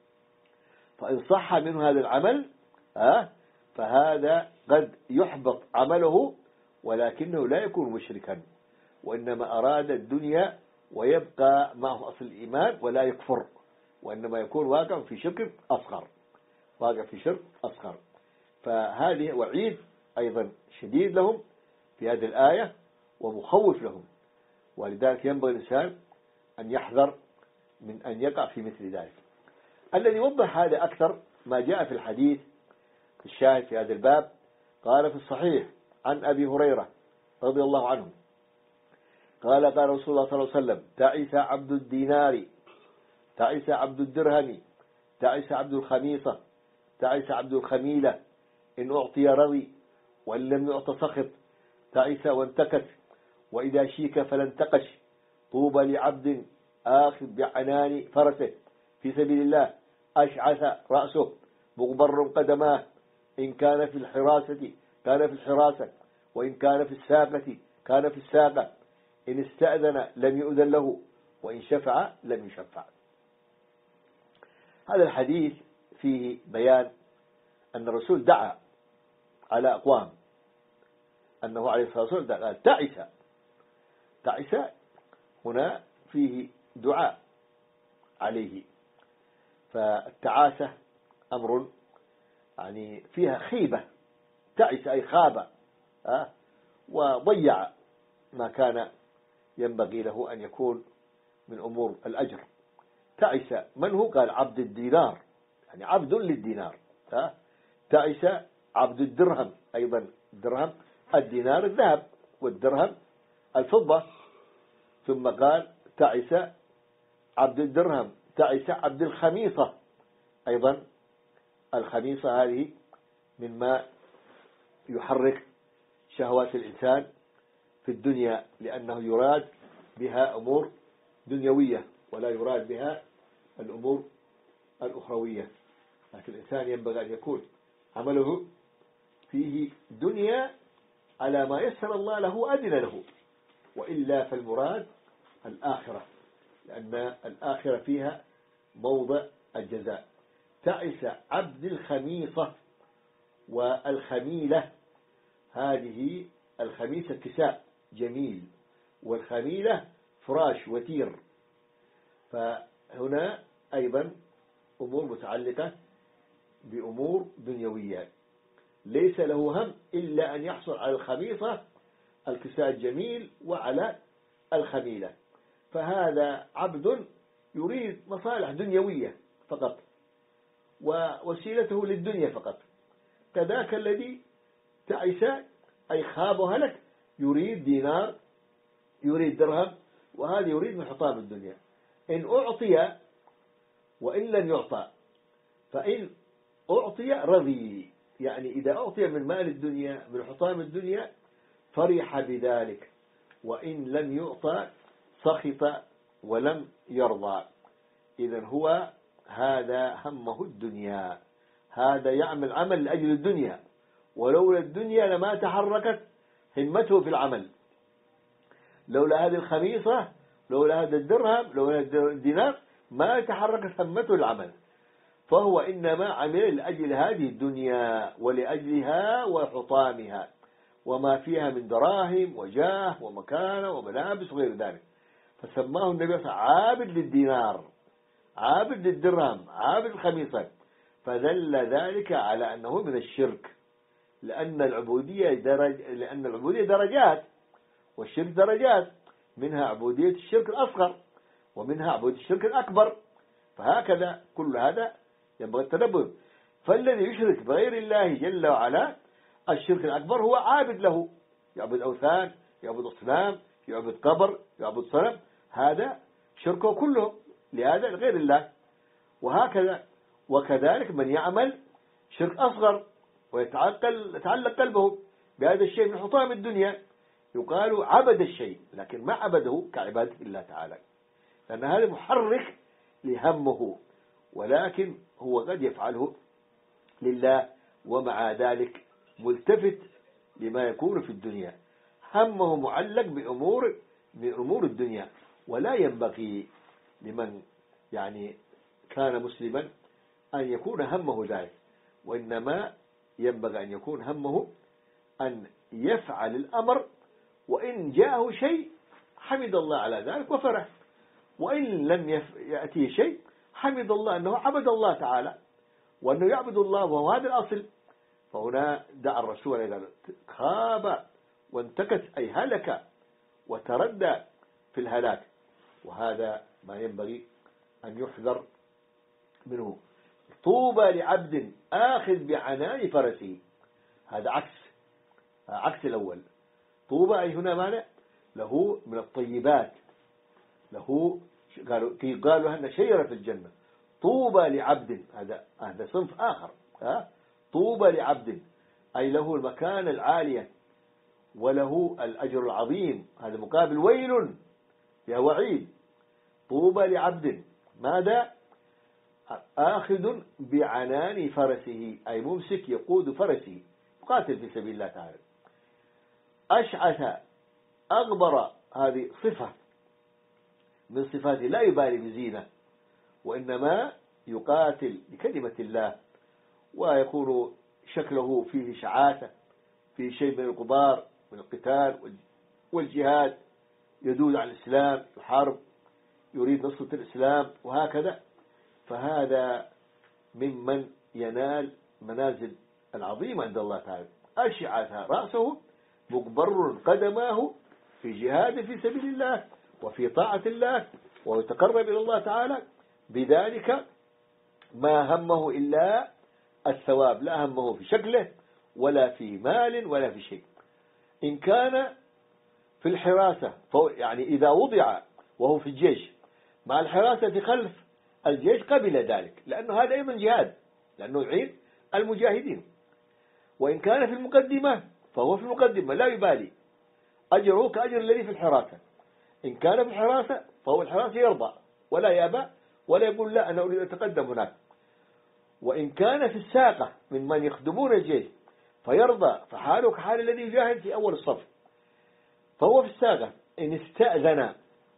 فإن صح منه هذا العمل أه فهذا قد يحبط عمله ولكنه لا يكون مشركا، وإنما أراد الدنيا ويبقى معه أصل الإيمان ولا يكفر، وإنما يكون واقع في شرك أصغر واقع في شرك أصغر. فهذه وعيد أيضا شديد لهم في هذه الآية ومخوف لهم، ولذلك ينبغي الإنسان أن يحذر من أن يقع في مثل ذلك. الذي يوضح هذا أكثر ما جاء في الحديث الشاهد في هذا الباب. قال في الصحيح عن أبي هريرة رضي الله عنه قال قال رسول الله صلى الله عليه وسلم تعس عبد الدينار تعس عبد الدرهم تعس عبد الخميصة تعس عبد الخميلة، إن أعطي رضي وإن لم يعط سخط، تعس وانتكس وإذا شيك فلانتقش، طوبى لعبد آخذ بعنان فرسه في سبيل الله أشعث رأسه مغبر قدماه، إن كان في الحراسة كان في الحراسة وإن كان في الساقة كان في الساقة، إن استأذن لم يؤذن له وإن شفع لم يشفع. هذا الحديث فيه بيان أن الرسول دعا على أقوام، أنه عليه الصلاة والسلام قال تعس. تعس هنا فيه دعاء عليه، فالتعاسة أمر يعني فيها خيبة، تعس أي خاب أه؟ وضيع ما كان ينبغي له أن يكون من أمور الأجر. تعس من هو؟ قال عبد الدينار، يعني عبد للدينار أه؟ تعس عبد الدرهم، أيضا الدرهم الدينار الذهب والدرهم الفضة. ثم قال تعس عبد الدرهم تعس عبد الخميصة، أيضا الخميصة هذه مما يحرك شهوات الإنسان في الدنيا، لأنه يراد بها أمور دنيوية ولا يراد بها الأمور الأخروية. لكن الإنسان ينبغي أن يكون عمله فيه دنيا على ما يسر الله له أذن له، وإلا فالمراد الآخرة، لأن الآخرة فيها موضع الجزاء. تعس عبد الخميصة والخميلة، هذه الخميسة كساء جميل والخميلة فراش وتير، فهنا أيضا أمور متعلقة بأمور دنيوية، ليس له هم إلا أن يحصل على الخميصة الكساء الجميل وعلى الخميلة، فهذا عبد يريد مصالح دنيوية فقط ووسيلته للدنيا فقط. كذاك الذي تعس أي خاب هلك يريد دينار يريد درهم، وهذا يريد من حطام الدنيا. إن أعطي وإن لم يعطى، فإن أعطي رضي، يعني إذا أعطي من مال الدنيا من حطام الدنيا فرح بذلك، وإن لم يعطى سخط ولم يرضى. إذن هو هذا همه الدنيا، هذا يعمل عمل لأجل الدنيا، ولولا الدنيا لما تحركت همته في العمل، لولا هذه الخميصة، لولا هذا الدرهم، لولا الدينار ما تحركت همته العمل. فهو إنما عمل لأجل هذه الدنيا ولأجلها وحطامها وما فيها من دراهم وجاه ومكانة وملابس وغير ذلك، فسماه النبي صلى الله عليه وسلم عابد للدينار، عابد للدرهم، عابد الخميصة، فدل ذلك على أنه من الشرك، لأن العبودية درج لأن العبودية درجات والشرك درجات، منها عبودية الشرك الأصغر ومنها عبودية الشرك الأكبر، فهكذا كل هذا ينبغي التنبه. فالذي يشرك بغير الله جل وعلا الشرك الأكبر هو عابد له، يعبد أوثان، يعبد أصنام، يعبد قبر، يعبد صنم، هذا شركه كله لهذا لغير الله. وهكذا وكذلك من يعمل شرك أصغر ويتعلق قلبه بهذا الشيء من حطام الدنيا يقال عبد الشيء، لكن ما عبده كعبادة الله تعالى، لأن هذا محرك لهمه، ولكن هو قد يفعله لله ومع ذلك ملتفت لما يكون في الدنيا، همه معلق بأمور من أمور الدنيا. ولا ينبغي لمن يعني كان مسلما أن يكون همه ذلك، وإنما ينبغي أن يكون همه أن يفعل الأمر، وإن جاءه شيء حمد الله على ذلك وفرح، وإن لم يأتيه شيء حمد الله أنه عبد الله تعالى وأنه يعبد الله، وهو هذا الأصل. فهنا دعا الرسول إذا خاب وانتكس أي هلك وتردى في الهلاك، وهذا ما ينبغي أن يحذر منه. طوبى لعبد آخذ بعنان فرسه، هذا عكس عكس الأول. طوبى أي هنا معنى له من الطيبات، له قالوا قالوا أن شجرة في الجنة. طوبى لعبد هذا هذا صنف آخر، ها طوبى لعبد أي له المكان العالية وله الأجر العظيم، هذا مقابل ويل يا وعيد. طوبى لعبد ماذا؟ آخذ بعنان فرسه أي ممسك يقود فرسه قاتل في سبيل الله تعالى. أشعث أغبر هذه صفة من صفاته، لا يبالي بزينة وإنما يقاتل بكلمة الله، ويكون شكله فيه شعاثة، فيه شيء من الغبار من القتال والجهاد، يدود على الإسلام، يحارب، يريد نصرة الإسلام وهكذا. فهذا ممن ينال منازل العظيمة عند الله تعالى. أشعث رأسه مغبر قدماه في جهاد في سبيل الله وفي طاعة الله ويتقرب إلى الله تعالى، بذلك ما همه إلا الثواب، لا همه في شكله ولا في مال ولا في شيء. إن كان في الحراسة يعني إذا وضع وهو في الجيش مع الحراسة في خلف الجيش قبل ذلك، لأنه هذا أيضا جهاد، لأنه يعين المجاهدين. وإن كان في المقدمة فهو في المقدمة لا يبالي، أجره كأجر الذي في الحراسة. إن كان في الحراسة فهو الحراسة يرضى ولا يأبى ولا يقول لا أنا أريد أن أتقدم هناك. وإن كان في الساقة ممن يخدمون الجيش فيرضى، فحاله كحال الذي يجاهد في أول الصف، فهو في الساقة. إن استأذن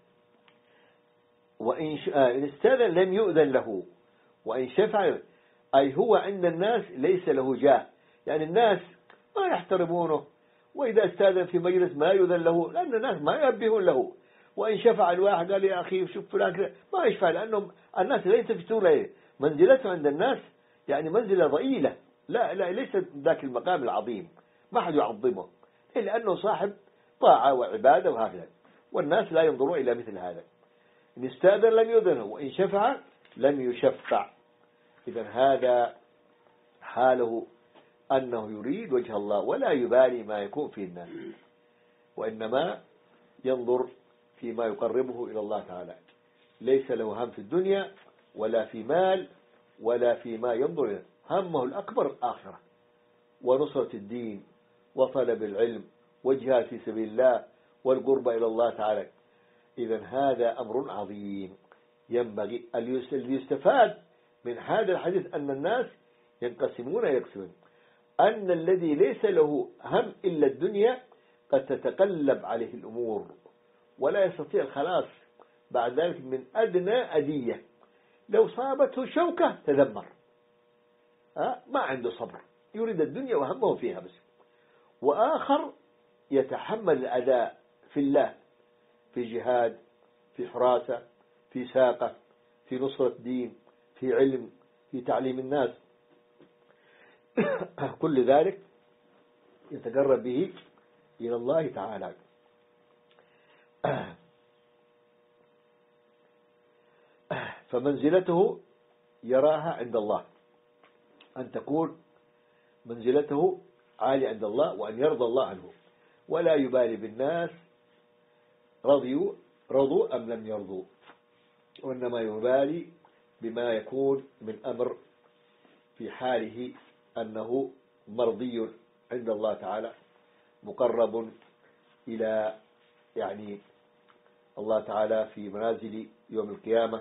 وإن إن استأذن لم يؤذن له، وإن شفع أي هو عند الناس ليس له جاه، يعني الناس ما يحترمونه، وإذا استأذن في مجلس ما يؤذن له لأن الناس ما ينبهون له. وإن شفع الواحد قال يا أخي شوف فلان كذا ما يشفع، لأنهم الناس ليس في سورة منزلته عند الناس يعني منزلة ضئيلة، لا لا ليس ذاك المقام العظيم، ما حد يعظمه لأنه صاحب طاعة وعبادة وهكذا، والناس لا ينظرون إلى مثل هذا. إن استأذن لم يؤذنه وإن شفع لم يشفع. إذا هذا حاله أنه يريد وجه الله ولا يبالي ما يكون في الناس، وإنما ينظر فيما يقربه إلى الله تعالى، ليس له هم في الدنيا ولا في مال ولا في ما ينظر إليه، همه الأكبر الآخرة ونصرة الدين وطلب العلم والجهاد في سبيل الله والقرب إلى الله تعالى. إذن هذا أمر عظيم ينبغي أن يستفاد من هذا الحديث أن الناس ينقسمون يقسمون، أن الذي ليس له هم إلا الدنيا قد تتقلب عليه الأمور ولا يستطيع الخلاص بعد ذلك من أدنى أذية، لو صابته شوكة تذمر، أه؟ ما عنده صبر، يريد الدنيا وهمه فيها بس. وآخر يتحمل الأذى في الله، في جهاد، في حراسة، في ساقة، في نصرة دين، في علم، في تعليم الناس، كل ذلك يتقرب به إلى الله تعالى. فمنزلته يراها عند الله، أن تكون منزلته عالية عند الله، وأن يرضى الله عنه، ولا يبالي بالناس رضيوا رضوا أم لم يرضوا، وإنما يبالي بما يكون من أمر في حاله أنه مرضي عند الله تعالى، مقرب إلى يعني الله تعالى في منازل يوم القيامة.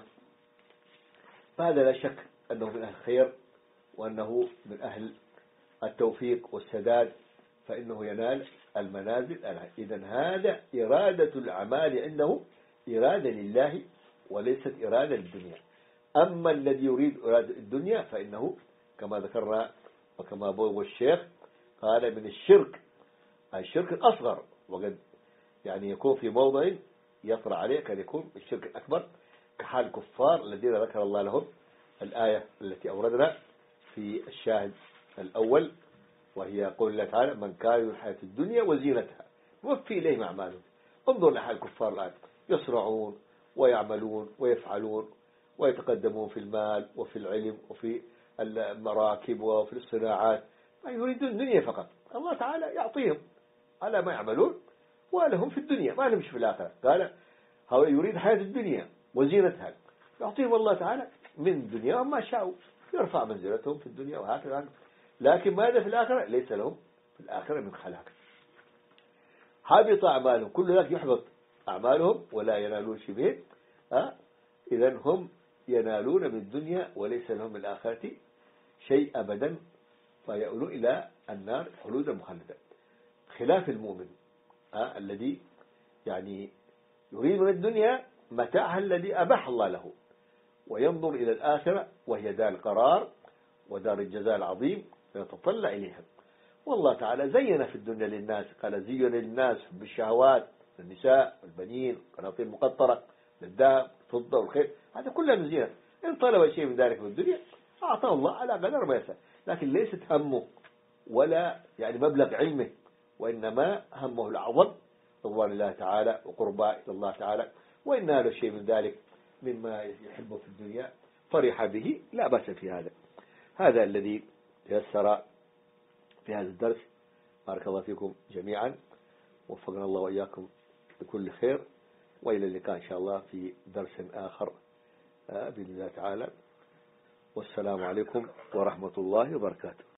فهذا لا شك أنه من أهل الخير وأنه من أهل التوفيق والسداد، فإنه ينال المنازل. إذن هذا إرادة الأعمال عنده إرادة لله وليست إرادة للدنيا. أما الذي يريد إرادة الدنيا فإنه كما ذكرنا وكما بوب الشيخ قال من الشرك، الشرك الأصغر، وقد يعني يكون في موضع يطرأ عليه كان يكون الشرك الأكبر كحال الكفار الذين ذكر الله لهم الآية التي أوردنا في الشاهد الأول، وهي قول الله تعالى من كان يريد الحياة الدنيا وزينتها وفي إليهم أعمالهم. انظر لحال الكفار الآن يصنعون ويعملون ويفعلون ويتقدمون في المال وفي العلم وفي المراكب وفي الصناعات، ما يريدون الدنيا فقط، الله تعالى يعطيهم على ما يعملون ولهم في الدنيا ما لهمش في الآخرة. قال هو يريد حياة الدنيا وزينتها، يعطيهم الله تعالى من الدنيا ما شاءوا، يرفع منزلتهم في الدنيا وهكذا، لكن ماذا في الآخرة؟ ليس لهم في الآخرة من خلاق، حبط أعمالهم، كل ذلك يحبط أعمالهم ولا ينالون شيء به. أه؟ إذن هم ينالون من الدنيا وليس لهم من الآخرة شيء أبدا، فيؤولون إلى النار خلودا مخلدا، خلاف المؤمن أه؟ الذي يعني يريد من الدنيا متاعها الذي أباح الله له، وينظر إلى الآخرة وهي دار القرار ودار الجزاء العظيم يتطلع إليها. والله تعالى زين في الدنيا للناس، قال زين للناس بالشهوات النساء والبنين قناطير مقطرة للذهب الفضة والخيل، هذا كله من زينة. إن طلب شيء من ذلك في الدنيا أعطاه الله على قدر ما يسأل، لكن ليست همه ولا يعني مبلغ علمه، وإنما همه الأعظم رضوان الله تعالى وقرباء إلى الله تعالى، وإن نال شيء من ذلك مما يحبه في الدنيا فرح به لا بأس في هذا. هذا الذي يسر في هذا الدرس. بارك الله فيكم جميعا، وفقنا الله وإياكم بكل خير، وإلى اللقاء إن شاء الله في درس آخر بإذن الله تعالى، والسلام عليكم ورحمة الله وبركاته.